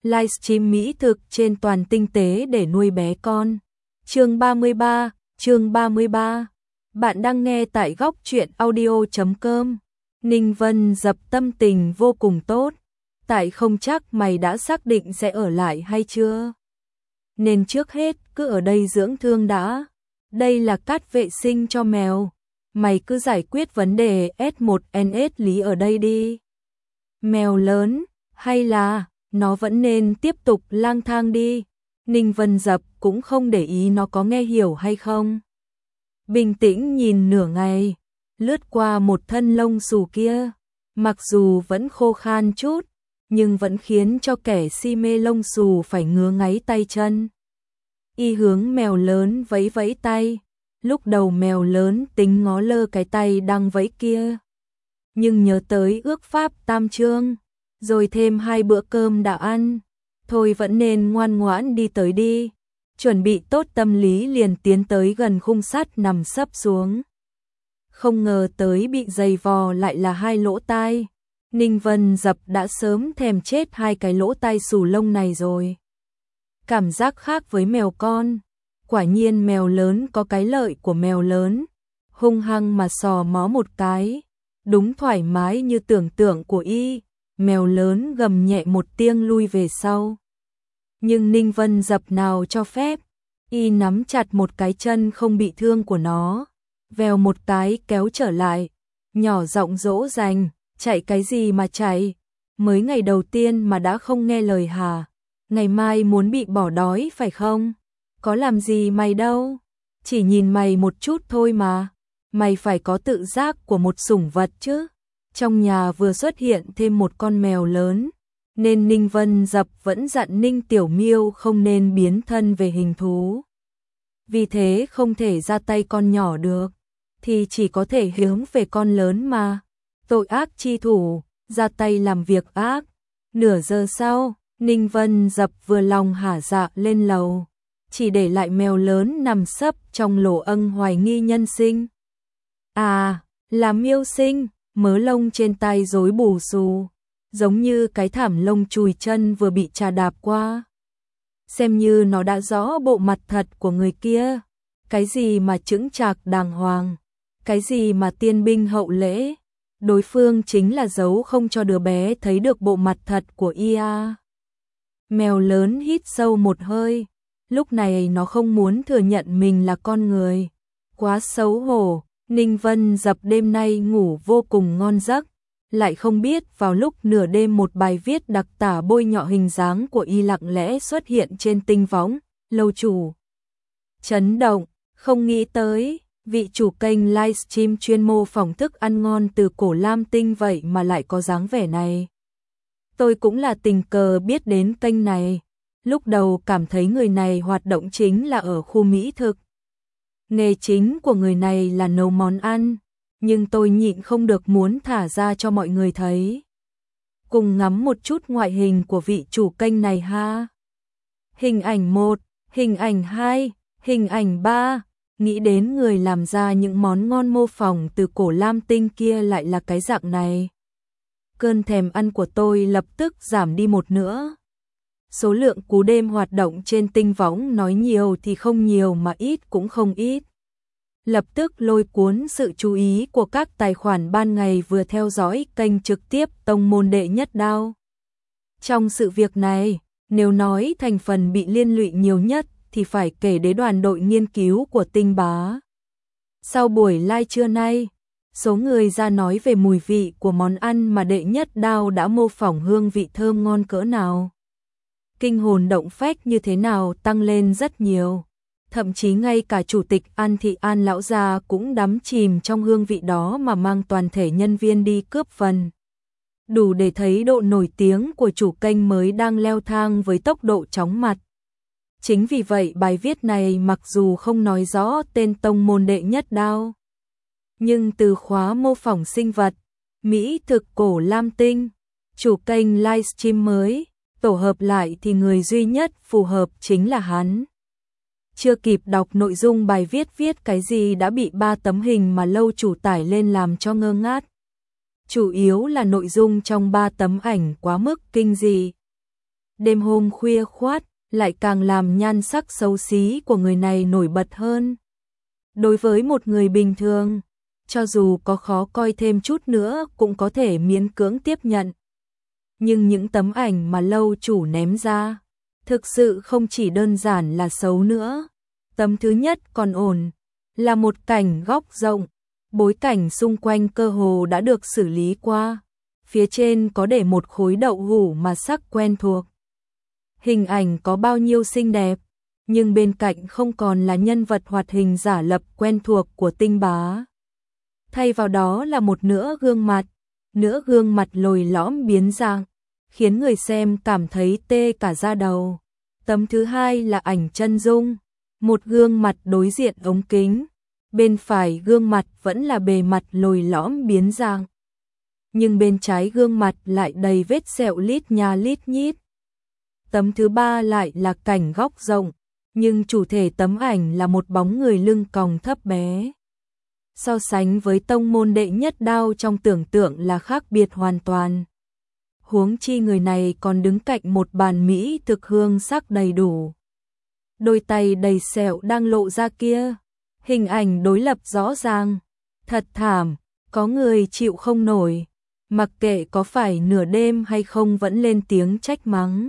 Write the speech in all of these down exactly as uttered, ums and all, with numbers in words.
livestream mỹ thực trên toàn tinh tế để nuôi bé con. Chương ba mươi ba, chương ba mươi ba. Bạn đang nghe tại góc truyện audio chấm com. Ninh Vân Dập tâm tình vô cùng tốt. Tại không chắc mày đã xác định sẽ ở lại hay chưa? Nên trước hết cứ ở đây dưỡng thương đã. Đây là cát vệ sinh cho mèo. Mày cứ giải quyết vấn đề S một N S lý ở đây đi. Mèo lớn, hay là nó vẫn nên tiếp tục lang thang đi. Ninh Vân Dập cũng không để ý nó có nghe hiểu hay không. Bình tĩnh nhìn nửa ngày, lướt qua một thân lông xù kia, mặc dù vẫn khô khan chút, nhưng vẫn khiến cho kẻ si mê lông xù phải ngứa ngáy tay chân. Y hướng mèo lớn vẫy vẫy tay, lúc đầu mèo lớn tính ngó lơ cái tay đang vẫy kia. Nhưng nhớ tới ước pháp tam chương, rồi thêm hai bữa cơm đã ăn, thôi vẫn nên ngoan ngoãn đi tới đi. Chuẩn bị tốt tâm lý liền tiến tới gần khung sắt nằm sấp xuống. Không ngờ tới bị giày vò lại là hai lỗ tai. Ninh Vân Dập đã sớm thèm chết hai cái lỗ tai xù lông này rồi. Cảm giác khác với mèo con. Quả nhiên mèo lớn có cái lợi của mèo lớn. Hung hăng mà sò mó một cái. Đúng thoải mái như tưởng tượng của y. Mèo lớn gầm nhẹ một tiếng lui về sau. Nhưng Ninh Vân Dập nào cho phép. Y nắm chặt một cái chân không bị thương của nó. Vèo một cái kéo trở lại. Nhỏ giọng dỗ dành. Chạy cái gì mà chạy? Mới ngày đầu tiên mà đã không nghe lời hả? Ngày mai muốn bị bỏ đói phải không? Có làm gì mày đâu. Chỉ nhìn mày một chút thôi mà. Mày phải có tự giác của một sủng vật chứ. Trong nhà vừa xuất hiện thêm một con mèo lớn, nên Ninh Vân Dập vẫn dặn Ninh Tiểu Miêu không nên biến thân về hình thú. Vì thế không thể ra tay con nhỏ được, thì chỉ có thể hướng về con lớn mà. Tội ác chi thủ, ra tay làm việc ác. Nửa giờ sau, Ninh Vân Dập vừa lòng hả dạ lên lầu, chỉ để lại mèo lớn nằm sấp trong lỗ âng hoài nghi nhân sinh. À, là Miêu sinh. Mớ lông trên tay rối bù xù, giống như cái thảm lông chùi chân vừa bị trà đạp qua. Xem như nó đã rõ bộ mặt thật của người kia. Cái gì mà chững chạc đàng hoàng, cái gì mà tiên binh hậu lễ. Đối phương chính là giấu không cho đứa bé thấy được bộ mặt thật của y a. Mèo lớn hít sâu một hơi. Lúc này nó không muốn thừa nhận mình là con người. Quá xấu hổ. Ninh Vân Dập đêm nay ngủ vô cùng ngon giấc, lại không biết vào lúc nửa đêm một bài viết đặc tả bôi nhọ hình dáng của y lặng lẽ xuất hiện trên tinh võng. Lâu chủ chấn động, không nghĩ tới, vị chủ kênh livestream chuyên mô phỏng thức ăn ngon từ cổ Lam Tinh vậy mà lại có dáng vẻ này. Tôi cũng là tình cờ biết đến kênh này, lúc đầu cảm thấy người này hoạt động chính là ở khu mỹ thực. Nghề chính của người này là nấu món ăn, nhưng tôi nhịn không được muốn thả ra cho mọi người thấy. Cùng ngắm một chút ngoại hình của vị chủ kênh này ha. Hình ảnh một, hình ảnh hai, hình ảnh ba, nghĩ đến người làm ra những món ngon mô phỏng từ cổ Lam Tinh kia lại là cái dạng này. Cơn thèm ăn của tôi lập tức giảm đi một nữa. Số lượng cú đêm hoạt động trên tinh võng nói nhiều thì không nhiều mà ít cũng không ít. Lập tức lôi cuốn sự chú ý của các tài khoản ban ngày vừa theo dõi kênh trực tiếp tông môn đệ nhất đao. Trong sự việc này, nếu nói thành phần bị liên lụy nhiều nhất thì phải kể đến đoàn đội nghiên cứu của Tinh Bá. Sau buổi live trưa nay, số người ra nói về mùi vị của món ăn mà đệ nhất đao đã mô phỏng hương vị thơm ngon cỡ nào. Kinh hồn động phách như thế nào tăng lên rất nhiều. Thậm chí ngay cả chủ tịch An Thị An lão gia cũng đắm chìm trong hương vị đó mà mang toàn thể nhân viên đi cướp phần. Đủ để thấy độ nổi tiếng của chủ kênh mới đang leo thang với tốc độ chóng mặt. Chính vì vậy bài viết này mặc dù không nói rõ tên tông môn đệ nhất đao, nhưng từ khóa mô phỏng sinh vật, mỹ thực cổ Lam Tinh, chủ kênh livestream mới, tổ hợp lại thì người duy nhất phù hợp chính là hắn. Chưa kịp đọc nội dung bài viết viết cái gì đã bị ba tấm hình mà lâu chủ tải lên làm cho ngơ ngác. Chủ yếu là nội dung trong ba tấm ảnh quá mức kinh dị. Đêm hôm khuya khoắt, lại càng làm nhan sắc xấu xí của người này nổi bật hơn. Đối với một người bình thường, cho dù có khó coi thêm chút nữa cũng có thể miễn cưỡng tiếp nhận. Nhưng những tấm ảnh mà lâu chủ ném ra, thực sự không chỉ đơn giản là xấu nữa. Tấm thứ nhất còn ổn, là một cảnh góc rộng, bối cảnh xung quanh cơ hồ đã được xử lý qua. Phía trên có để một khối đậu hũ mà sắc quen thuộc. Hình ảnh có bao nhiêu xinh đẹp, nhưng bên cạnh không còn là nhân vật hoạt hình giả lập quen thuộc của Tinh Bá. Thay vào đó là một nửa gương mặt, nửa gương mặt lồi lõm biến dạng, khiến người xem cảm thấy tê cả da đầu. Tấm thứ hai là ảnh chân dung, một gương mặt đối diện ống kính, bên phải gương mặt vẫn là bề mặt lồi lõm biến dạng. Nhưng bên trái gương mặt lại đầy vết sẹo lít nha lít nhít. Tấm thứ ba lại là cảnh góc rộng, nhưng chủ thể tấm ảnh là một bóng người lưng còng thấp bé. So sánh với tông môn đệ nhất đao trong tưởng tượng là khác biệt hoàn toàn. Huống chi người này còn đứng cạnh một bàn mỹ thực hương sắc đầy đủ. Đôi tay đầy sẹo đang lộ ra kia, hình ảnh đối lập rõ ràng, thật thảm, có người chịu không nổi, mặc kệ có phải nửa đêm hay không vẫn lên tiếng trách mắng.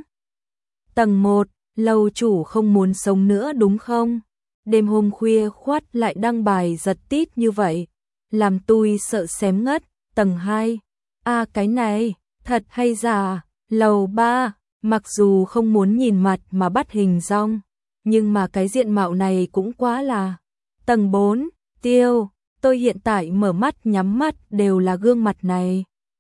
Tầng một, lâu chủ không muốn sống nữa đúng không? Đêm hôm khuya khoắt lại đăng bài giật tít như vậy, làm tôi sợ xém ngất. Tầng hai, a à, cái này, thật hay giả? Lầu ba, mặc dù không muốn nhìn mặt mà bắt hình dong, nhưng mà cái diện mạo này cũng quá là. Tầng bốn, tiêu, tôi hiện tại mở mắt nhắm mắt đều là gương mặt này.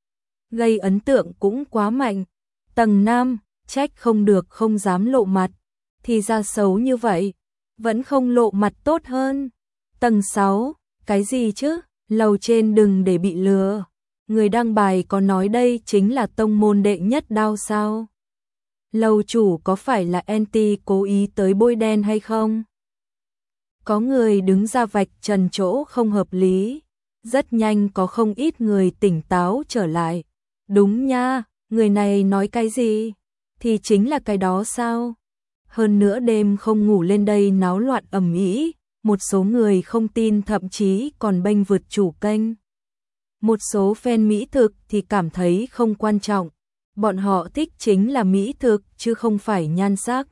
Gây ấn tượng cũng quá mạnh. Tầng năm, trách không được không dám lộ mặt, thì ra xấu như vậy, vẫn không lộ mặt tốt hơn. Tầng sáu, cái gì chứ, lầu trên đừng để bị lừa. Người đăng bài có nói đây chính là tông môn đệ nhất đao sao? Lầu chủ có phải là anti cố ý tới bôi đen hay không? Có người đứng ra vạch trần chỗ không hợp lý, rất nhanh có không ít người tỉnh táo trở lại. Đúng nha, người này nói cái gì? Thì chính là cái đó sao? Hơn nữa đêm không ngủ lên đây náo loạn ầm ĩ, một số người không tin thậm chí còn bênh vượt chủ kênh. Một số fan mỹ thực thì cảm thấy không quan trọng, bọn họ thích chính là mỹ thực chứ không phải nhan sắc.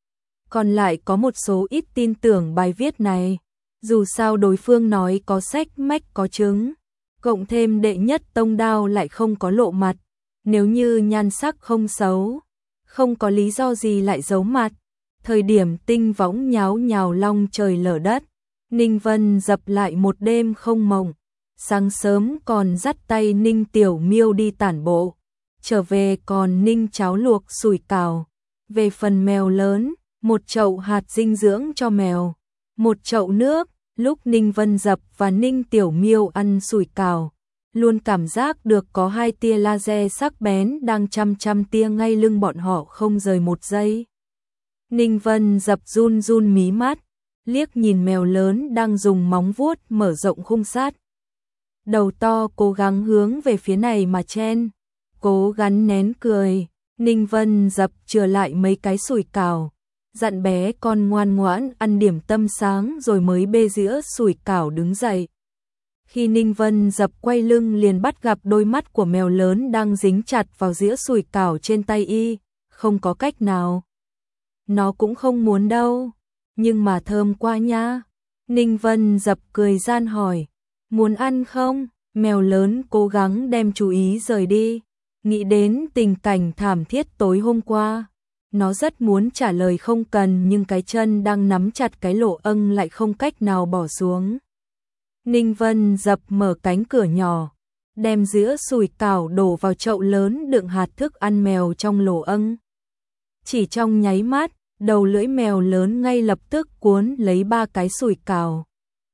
Còn lại có một số ít tin tưởng bài viết này, dù sao đối phương nói có sách mách có chứng, cộng thêm đệ nhất tông đao lại không có lộ mặt, nếu như nhan sắc không xấu, không có lý do gì lại giấu mặt. Thời điểm tinh võng nháo nhào long trời lở đất, Ninh Vân dập lại một đêm không mộng, sáng sớm còn dắt tay Ninh Tiểu Miêu đi tản bộ, trở về còn ninh cháo luộc sủi cảo. Về phần mèo lớn, một chậu hạt dinh dưỡng cho mèo, một chậu nước. Lúc Ninh Vân dập và Ninh Tiểu Miêu ăn sủi cảo, luôn cảm giác được có hai tia laser sắc bén đang chăm chăm tia ngay lưng bọn họ không rời một giây. Ninh Vân dập run run mí mắt, liếc nhìn mèo lớn đang dùng móng vuốt mở rộng khung sắt. Đầu to cố gắng hướng về phía này mà chen, cố gắng nén cười. Ninh Vân dập chừa lại mấy cái sủi cảo, dặn bé con ngoan ngoãn ăn điểm tâm sáng rồi mới bê dĩa sủi cảo đứng dậy. Khi Ninh Vân dập quay lưng liền bắt gặp đôi mắt của mèo lớn đang dính chặt vào dĩa sủi cảo trên tay y, không có cách nào. Nó cũng không muốn đâu, nhưng mà thơm quá nha. Ninh Vân dập cười gian hỏi, muốn ăn không? Mèo lớn cố gắng đem chú ý rời đi, nghĩ đến tình cảnh thảm thiết tối hôm qua. Nó rất muốn trả lời không cần nhưng cái chân đang nắm chặt cái lỗ âng lại không cách nào bỏ xuống. Ninh Vân dập mở cánh cửa nhỏ, đem dĩa sủi cảo đổ vào chậu lớn đựng hạt thức ăn mèo trong lỗ âng. Chỉ trong nháy mắt, đầu lưỡi mèo lớn ngay lập tức cuốn lấy ba cái sủi cảo,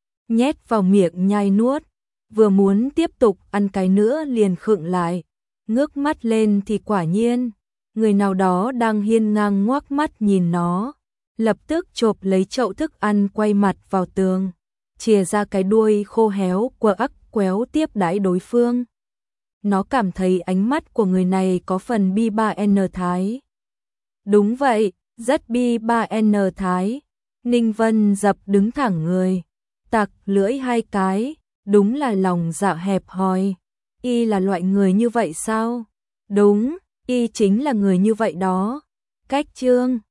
nhét vào miệng nhai nuốt, vừa muốn tiếp tục ăn cái nữa liền khựng lại, ngước mắt lên thì quả nhiên, người nào đó đang hiên ngang ngoác mắt nhìn nó, lập tức chộp lấy chậu thức ăn quay mặt vào tường, chìa ra cái đuôi khô héo quờ ắc quéo tiếp đãi đối phương. Nó cảm thấy ánh mắt của người này có phần bi ba n thái. Đúng vậy, rất bi ba N Thái. Ninh Vân Dập đứng thẳng người, tặc lưỡi hai cái, đúng là lòng dạ hẹp hòi. Y là loại người như vậy sao? Đúng, y chính là người như vậy đó. Cách chương